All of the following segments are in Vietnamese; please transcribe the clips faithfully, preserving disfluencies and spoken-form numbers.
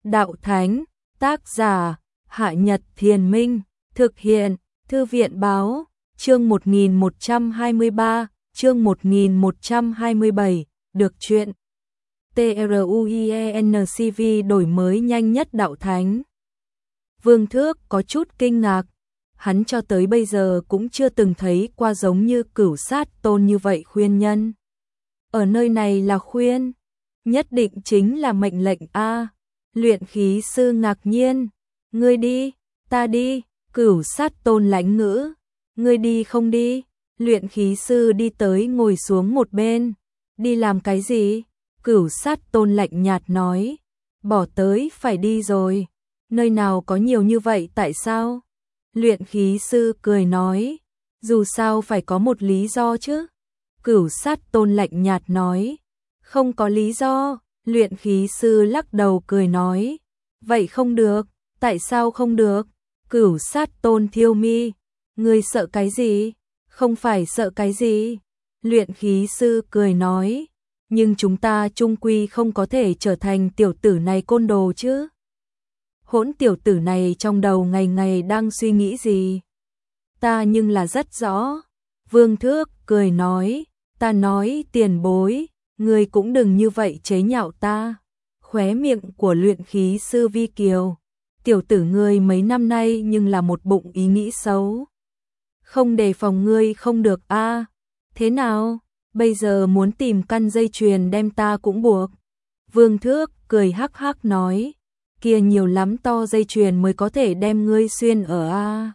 đạo thánh, tác giả, Hạ Nhật Thiền Minh, thực hiện, Thư viện Báo, chương một nghìn một trăm hai mươi ba, chương một nghìn một trăm hai mươi bảy, được truyện. TRUIENCV đổi mới nhanh nhất đạo thánh. Vương Thước có chút kinh ngạc, hắn cho tới bây giờ cũng chưa từng thấy qua giống như Cửu Sát Tôn như vậy khuyên nhân. Ở nơi này là khuyên, nhất định chính là mệnh lệnh a. Luyện khí sư ngạc nhiên, ngươi đi, ta đi, Cửu Sát Tôn lãnh ngữ, ngươi đi không đi? Luyện khí sư đi tới ngồi xuống một bên, đi làm cái gì? Cửu Sát Tôn lạnh nhạt nói, bỏ tới phải đi rồi, nơi nào có nhiều như vậy tại sao? Luyện khí sư cười nói, dù sao phải có một lý do chứ. Cửu Sát Tôn lạnh nhạt nói, không có lý do. Luyện khí sư lắc đầu cười nói, vậy không được, tại sao không được? Cửu Sát Tôn thiêu mi, ngươi sợ cái gì? Không phải sợ cái gì? Luyện khí sư cười nói, nhưng chúng ta chung quy không có thể trở thành tiểu tử này côn đồ chứ. Hỗn tiểu tử này trong đầu ngày ngày đang suy nghĩ gì? Ta nhưng là rất rõ. Vương Thước cười nói, ta nói tiền bối, ngươi cũng đừng như vậy chế nhạo ta. Khóe miệng của luyện khí sư vi kiều, tiểu tử ngươi mấy năm nay nhưng là một bụng ý nghĩ xấu. Không đề phòng ngươi không được a. À. Thế nào, bây giờ muốn tìm căn dây chuyền đem ta cũng buộc. Vương Thước cười hắc hắc nói, kia nhiều lắm to dây chuyền mới có thể đem ngươi xuyên ở a. À.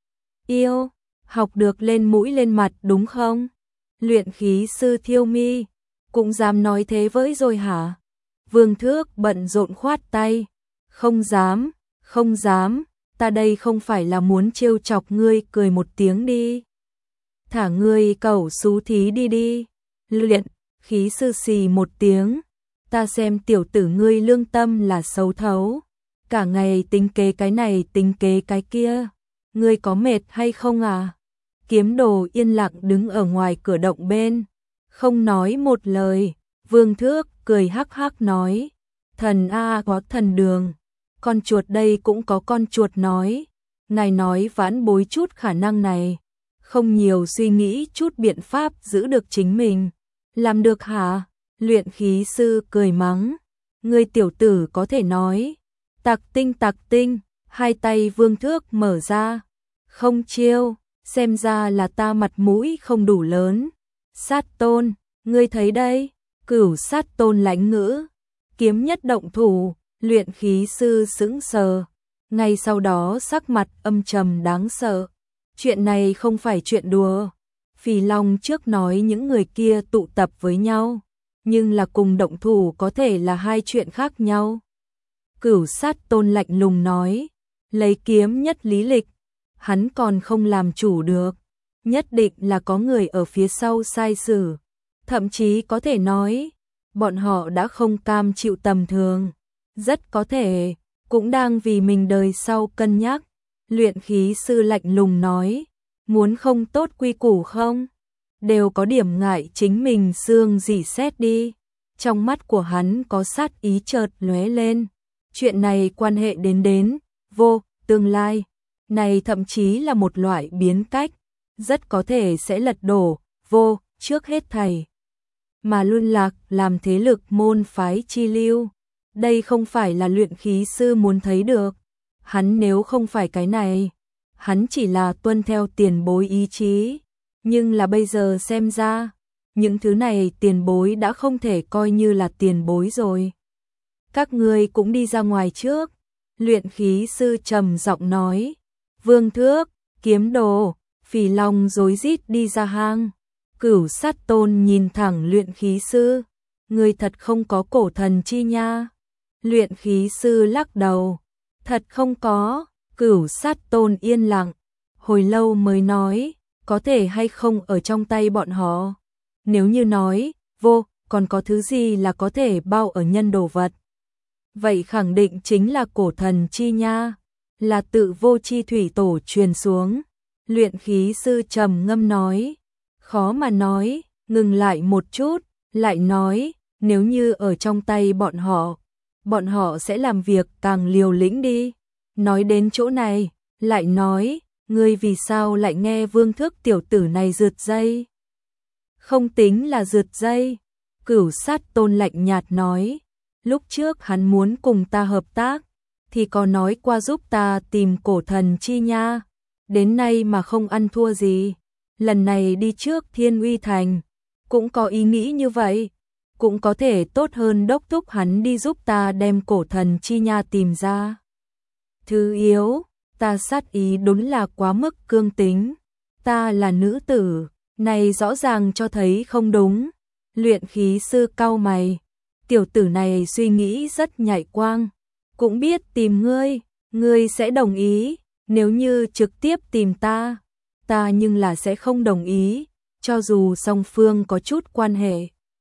Yêu, học được lên mũi lên mặt đúng không? Luyện khí sư thiêu mi, cũng dám nói thế với rồi hả? Vương Thước bận rộn khoát tay, không dám, không dám, ta đây không phải là muốn trêu chọc ngươi, cười một tiếng đi. Thả ngươi cẩu xú thí đi đi. Luyện khí sư xì một tiếng, ta xem tiểu tử ngươi lương tâm là xấu thấu, cả ngày tính kế cái này tính kế cái kia, ngươi có mệt hay không à? Kiếm Đồ yên lặng đứng ở ngoài cửa động bên, không nói một lời. Vương Thước cười hắc hắc nói, thần a có thần đường, con chuột đây cũng có con chuột nói, ngài nói vãn bối chút khả năng này, không nhiều suy nghĩ chút biện pháp giữ được chính mình, làm được hả? Luyện khí sư cười mắng, ngươi tiểu tử có thể nói, tặc tinh tặc tinh. Hai tay Vương Thước mở ra, không chiêu, xem ra là ta mặt mũi không đủ lớn. Sát Tôn, ngươi thấy đây? Cửu Sát Tôn lãnh ngữ, kiếm nhất động thủ. Luyện khí sư sững sờ, ngay sau đó sắc mặt âm trầm đáng sợ. Chuyện này không phải chuyện đùa. Phì Long trước nói những người kia tụ tập với nhau, nhưng là cùng động thủ có thể là hai chuyện khác nhau. Cửu Sát Tôn lạnh lùng nói, lấy kiếm nhất lý lịch, hắn còn không làm chủ được, nhất định là có người ở phía sau sai sử, thậm chí có thể nói, bọn họ đã không cam chịu tầm thường, rất có thể cũng đang vì mình đời sau cân nhắc. Luyện khí sư lạnh lùng nói, muốn không tốt quy củ không? Đều có điểm ngại chính mình xương dỉ xét đi. Trong mắt của hắn có sát ý chợt lóe lên. Chuyện này quan hệ đến đến, vô, tương lai. Này thậm chí là một loại biến cách, rất có thể sẽ lật đổ, vô, trước hết thầy. Mà luân lạc làm thế lực môn phái chi lưu. Đây không phải là luyện khí sư muốn thấy được. Hắn nếu không phải cái này, hắn chỉ là tuân theo tiền bối ý chí. Nhưng là bây giờ xem ra, những thứ này tiền bối đã không thể coi như là tiền bối rồi. Các ngươi cũng đi ra ngoài trước. Luyện khí sư trầm giọng nói. Vương Thước, Kiếm Đồ, Phì Long rối rít đi ra hang. Cửu Sát Tôn nhìn thẳng luyện khí sư. Ngươi thật không có cổ thần chi nha. Luyện khí sư lắc đầu. Thật không có. Cửu Sát Tôn yên lặng, hồi lâu mới nói, có thể hay không ở trong tay bọn họ. Nếu như nói, vô, còn có thứ gì là có thể bao ở nhân đồ vật. Vậy khẳng định chính là cổ thần chi nha, là tự vô chi thủy tổ truyền xuống. Luyện khí sư trầm ngâm nói, khó mà nói, ngừng lại một chút, lại nói, nếu như ở trong tay bọn họ, bọn họ sẽ làm việc càng liều lĩnh đi. Nói đến chỗ này, lại nói, ngươi vì sao lại nghe Vương Thước tiểu tử này rượt dây? Không tính là rượt dây, Cửu Sát Tôn lạnh nhạt nói, lúc trước hắn muốn cùng ta hợp tác, thì có nói qua giúp ta tìm cổ thần chi nha, đến nay mà không ăn thua gì. Lần này đi trước Thiên Uy Thành, cũng có ý nghĩ như vậy, cũng có thể tốt hơn đốc thúc hắn đi giúp ta đem cổ thần chi nha tìm ra. Thứ yếu, ta sát ý đúng là quá mức cương tính, ta là nữ tử, này rõ ràng cho thấy không đúng. Luyện khí sư cau mày, tiểu tử này suy nghĩ rất nhạy quang, cũng biết tìm ngươi, ngươi sẽ đồng ý, nếu như trực tiếp tìm ta, ta nhưng là sẽ không đồng ý, cho dù song phương có chút quan hệ.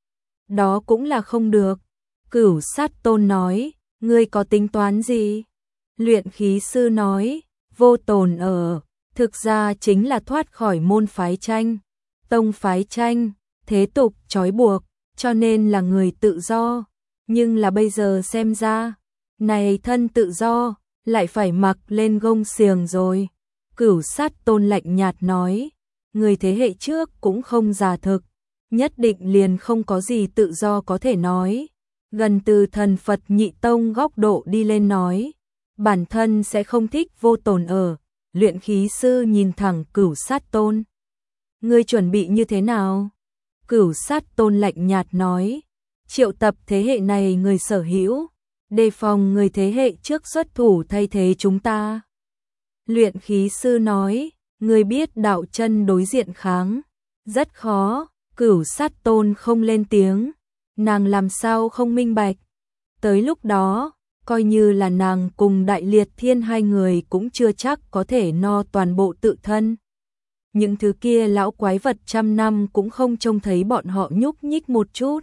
Đó cũng là không được. Cửu Sát Tôn nói, ngươi có tính toán gì? Luyện khí sư nói, vô tồn ở, thực ra chính là thoát khỏi môn phái tranh, tông phái tranh, thế tục trói buộc, cho nên là người tự do. Nhưng là bây giờ xem ra, này thân tự do, lại phải mặc lên gông xiềng rồi. Cửu Sát Tôn lạnh nhạt nói, người thế hệ trước cũng không giả thực, nhất định liền không có gì tự do có thể nói. Gần từ thần Phật nhị tông góc độ đi lên nói, bản thân sẽ không thích vô tồn ở. Luyện khí sư nhìn thẳng Cửu Sát Tôn. Ngươi chuẩn bị như thế nào? Cửu Sát Tôn lạnh nhạt nói, triệu tập thế hệ này người sở hữu, đề phòng người thế hệ trước xuất thủ thay thế chúng ta. Luyện khí sư nói, ngươi biết đạo chân đối diện kháng, rất khó. Cửu Sát Tôn không lên tiếng, nàng làm sao không minh bạch. Tới lúc đó, coi như là nàng cùng Đại Liệt Thiên hai người cũng chưa chắc có thể no toàn bộ tự thân. Những thứ kia lão quái vật trăm năm cũng không trông thấy bọn họ nhúc nhích một chút.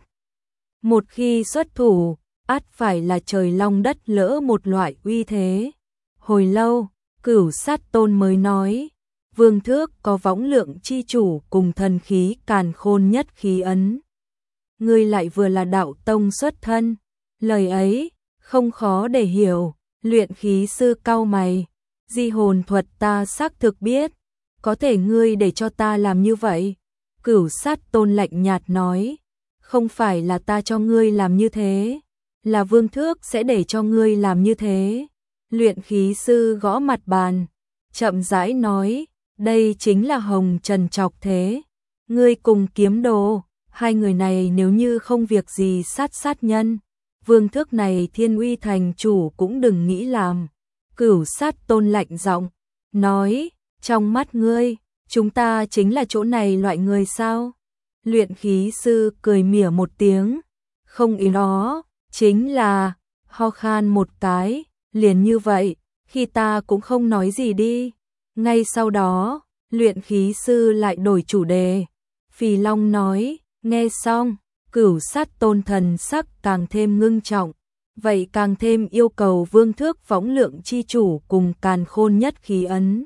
Một khi xuất thủ, ắt phải là trời long đất lỡ một loại uy thế. Hồi lâu, Cửu Sát Tôn mới nói, Vương Thước có võng lượng chi chủ cùng thần khí càn khôn nhất khí ấn. Ngươi lại vừa là đạo tông xuất thân, lời ấy không khó để hiểu. Luyện khí sư cau mày, di hồn thuật ta xác thực biết, có thể ngươi để cho ta làm như vậy? Cửu Sát Tôn lạnh nhạt nói, không phải là ta cho ngươi làm như thế, là Vương Thước sẽ để cho ngươi làm như thế. Luyện khí sư gõ mặt bàn, chậm rãi nói, đây chính là hồng trần trọc thế. Ngươi cùng Kiếm Đồ, hai người này nếu như không việc gì sát sát nhân, Vương Thước này Thiên Uy thành chủ cũng đừng nghĩ làm. Cửu Sát Tôn lạnh giọng nói, trong mắt ngươi, chúng ta chính là chỗ này loại người sao? Luyện khí sư cười mỉa một tiếng, không ý đó, chính là, ho khan một cái, liền như vậy, khi ta cũng không nói gì đi. Ngay sau đó, luyện khí sư lại đổi chủ đề. Phì Long nói, nghe xong, Cửu Sát Tôn thần sắc càng thêm ngưng trọng, vậy càng thêm yêu cầu Vương Thước võng lượng chi chủ cùng càn khôn nhất khí ấn.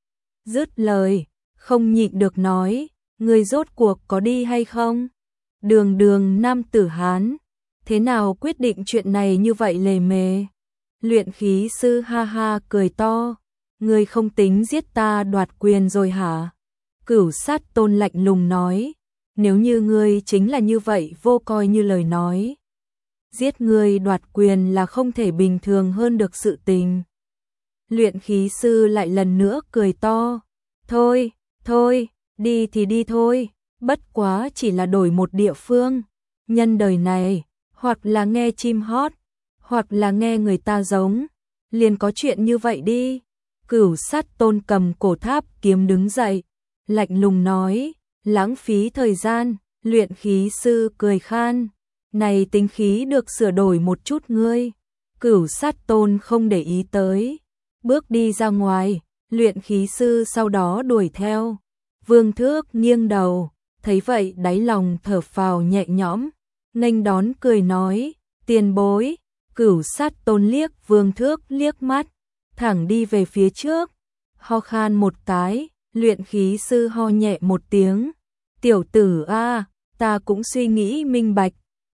Dứt lời, không nhịn được nói, người rốt cuộc có đi hay không? Đường đường nam tử Hán, thế nào quyết định chuyện này như vậy lề mề? Luyện khí sư ha ha cười to, ngươi không tính giết ta đoạt quyền rồi hả? Cửu Sát Tôn lạnh lùng nói, nếu như ngươi chính là như vậy vô coi như lời nói. Giết ngươi đoạt quyền là không thể bình thường hơn được sự tình. Luyện khí sư lại lần nữa cười to, thôi, thôi, đi thì đi thôi, bất quá chỉ là đổi một địa phương. Nhân đời này, hoặc là nghe chim hót, hoặc là nghe người ta giống, liền có chuyện như vậy đi. Cửu Sát Tôn cầm cổ tháp kiếm đứng dậy, lạnh lùng nói, lãng phí thời gian. Luyện khí sư cười khan, này tính khí được sửa đổi một chút ngươi. Cửu Sát Tôn không để ý tới, bước đi ra ngoài. Luyện khí sư sau đó đuổi theo. Vương Thước nghiêng đầu, thấy vậy đáy lòng thở phào nhẹ nhõm, nghênh đón cười nói, tiền bối. Cửu Sát Tôn liếc Vương Thước liếc mắt, thẳng đi về phía trước, ho khan một cái. Luyện khí sư ho nhẹ một tiếng, tiểu tử a, ta cũng suy nghĩ minh bạch,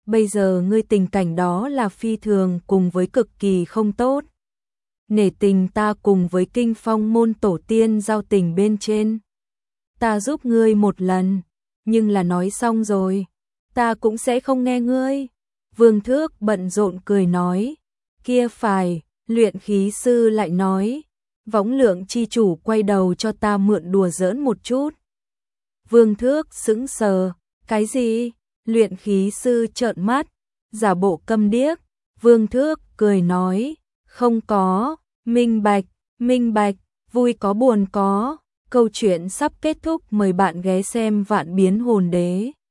bây giờ ngươi tình cảnh đó là phi thường cùng với cực kỳ không tốt. Nể tình ta cùng với Kinh Phong môn tổ tiên giao tình bên trên. Ta giúp ngươi một lần, nhưng là nói xong rồi, ta cũng sẽ không nghe ngươi. Vương Thước bận rộn cười nói, kia phải, luyện khí sư lại nói, Võng Lượng chi chủ quay đầu cho ta mượn đùa giỡn một chút. Vương Thước sững sờ, cái gì? Luyện khí sư trợn mắt, giả bộ câm điếc. Vương Thước cười nói, không có, minh bạch, minh bạch, vui có buồn có. Câu chuyện sắp kết thúc, mời bạn ghé xem Vạn Biến Hồn Đế.